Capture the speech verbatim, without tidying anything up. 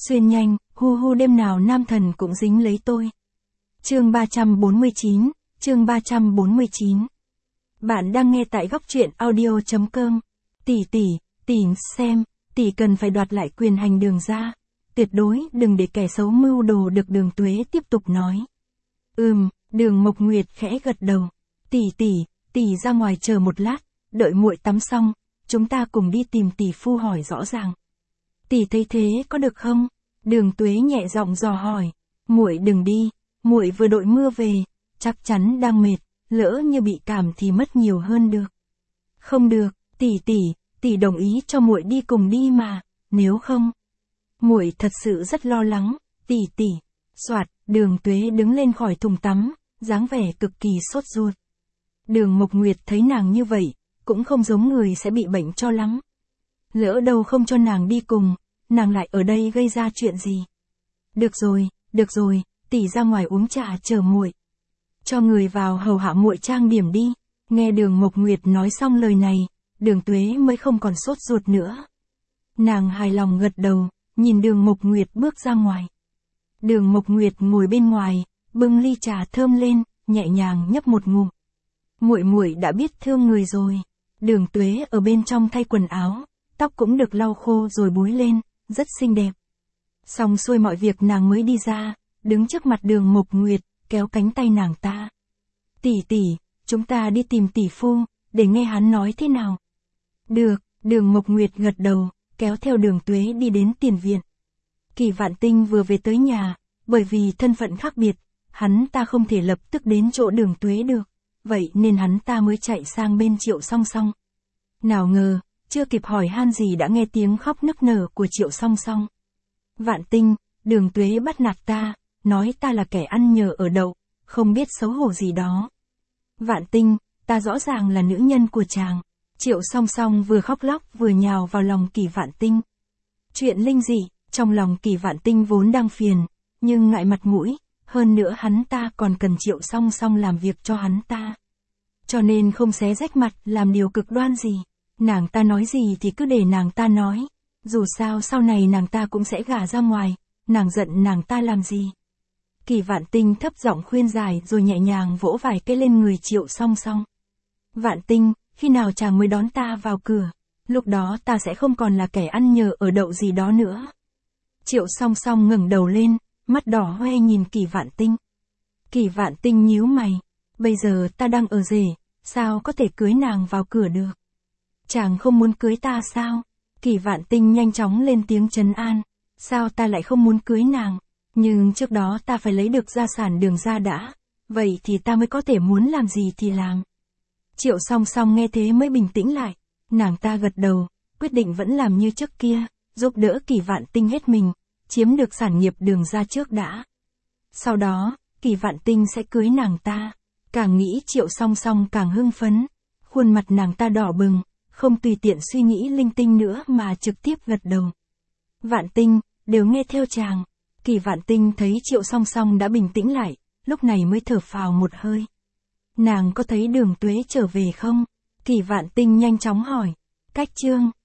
Xuyên nhanh, hu hu đêm nào nam thần cũng dính lấy tôi. Chương ba trăm bốn mươi chín, chương ba trăm bốn mươi chín. Bạn đang nghe tại góc truyện audio chấm com. Tỷ tỷ, tỷ xem, tỷ cần phải đoạt lại quyền hành Đường ra. Tuyệt đối đừng để kẻ xấu mưu đồ được. Đường Tuế tiếp tục nói. Ừm, Đường Mộc Nguyệt khẽ gật đầu. Tỷ tỷ, tỷ ra ngoài chờ một lát, đợi muội tắm xong, chúng ta cùng đi tìm tỷ phu hỏi rõ ràng. Tỷ thấy thế có được không? Đường Tuế nhẹ giọng dò hỏi. Muội đừng đi, muội vừa đội mưa về, chắc chắn đang mệt, lỡ như bị cảm thì mất nhiều hơn được. Không được, tỷ tỷ, tỷ đồng ý cho muội đi cùng đi mà, nếu không, muội thật sự rất lo lắng, tỷ tỷ. Soạt, Đường Tuế đứng lên khỏi thùng tắm, dáng vẻ cực kỳ sốt ruột. Đường Mộc Nguyệt thấy nàng như vậy, cũng không giống người sẽ bị bệnh cho lắm. Lỡ đâu không cho nàng đi cùng, nàng lại ở đây gây ra chuyện gì? Được rồi, được rồi, tỷ ra ngoài uống trà chờ muội. Cho người vào hầu hạ muội trang điểm đi. Nghe Đường Mộc Nguyệt nói xong lời này, Đường Tuế mới không còn sốt ruột nữa. Nàng hài lòng gật đầu, nhìn Đường Mộc Nguyệt bước ra ngoài. Đường Mộc Nguyệt ngồi bên ngoài, bưng ly trà thơm lên, nhẹ nhàng nhấp một ngụm. Muội muội đã biết thương người rồi. Đường Tuế ở bên trong thay quần áo, tóc cũng được lau khô rồi búi lên, rất xinh đẹp. Xong xuôi mọi việc nàng mới đi ra, đứng trước mặt Đường Mộc Nguyệt, kéo cánh tay nàng ta. Tỷ tỷ, chúng ta đi tìm tỷ phu, để nghe hắn nói thế nào. Được, Đường Mộc Nguyệt gật đầu, kéo theo Đường Tuế đi đến tiền viện. Kỳ Vạn Tinh vừa về tới nhà, bởi vì thân phận khác biệt, hắn ta không thể lập tức đến chỗ Đường Tuế được, vậy nên hắn ta mới chạy sang bên Triệu Song Song. Nào ngờ, chưa kịp hỏi han gì đã nghe tiếng khóc nức nở của Triệu Song Song. Vạn Tinh, Đường Tuế bắt nạt ta, nói ta là kẻ ăn nhờ ở đậu, không biết xấu hổ gì đó. Vạn Tinh, ta rõ ràng là nữ nhân của chàng. Triệu Song Song vừa khóc lóc vừa nhào vào lòng Kỳ Vạn Tinh. Chuyện linh dị, trong lòng Kỳ Vạn Tinh vốn đang phiền, nhưng ngại mặt mũi, hơn nữa hắn ta còn cần Triệu Song Song làm việc cho hắn ta. Cho nên không xé rách mặt làm điều cực đoan gì. Nàng ta nói gì thì cứ để nàng ta nói. Dù sao sau này nàng ta cũng sẽ gả ra ngoài, nàng giận nàng ta làm gì. Kỳ Vạn Tinh thấp giọng khuyên giải rồi nhẹ nhàng vỗ vài cái lên người Triệu Song Song. Vạn Tinh, khi nào chàng mới đón ta vào cửa, lúc đó ta sẽ không còn là kẻ ăn nhờ ở đậu gì đó nữa. Triệu Song Song ngẩng đầu lên, mắt đỏ hoe nhìn Kỳ Vạn Tinh. Kỳ Vạn Tinh nhíu mày, bây giờ ta đang ở rể, sao có thể cưới nàng vào cửa được? Chàng không muốn cưới ta sao? Kỳ Vạn Tinh nhanh chóng lên tiếng trấn an. Sao ta lại không muốn cưới nàng? Nhưng trước đó ta phải lấy được gia sản Đường ra đã. Vậy thì ta mới có thể muốn làm gì thì làm. Triệu Song Song nghe thế mới bình tĩnh lại. Nàng ta gật đầu, quyết định vẫn làm như trước kia, giúp đỡ Kỳ Vạn Tinh hết mình, chiếm được sản nghiệp Đường ra trước đã. Sau đó, Kỳ Vạn Tinh sẽ cưới nàng ta. Càng nghĩ Triệu Song Song càng hưng phấn. Khuôn mặt nàng ta đỏ bừng, không tùy tiện suy nghĩ linh tinh nữa mà trực tiếp gật đầu. Vạn Tinh, đều nghe theo chàng. Kỳ Vạn Tinh thấy Triệu Song Song đã bình tĩnh lại, lúc này mới thở phào một hơi. Nàng có thấy Đường Tuế trở về không? Kỳ Vạn Tinh nhanh chóng hỏi. Cách chương.